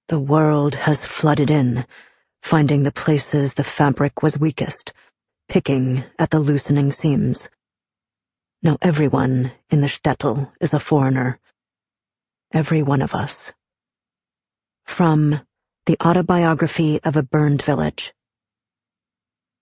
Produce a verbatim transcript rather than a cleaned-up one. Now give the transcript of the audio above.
The world has flooded in, finding the places the fabric was weakest, picking at the loosening seams. Now everyone in the shtetl is a foreigner. Every one of us. From The Autobiography of a Burned Village.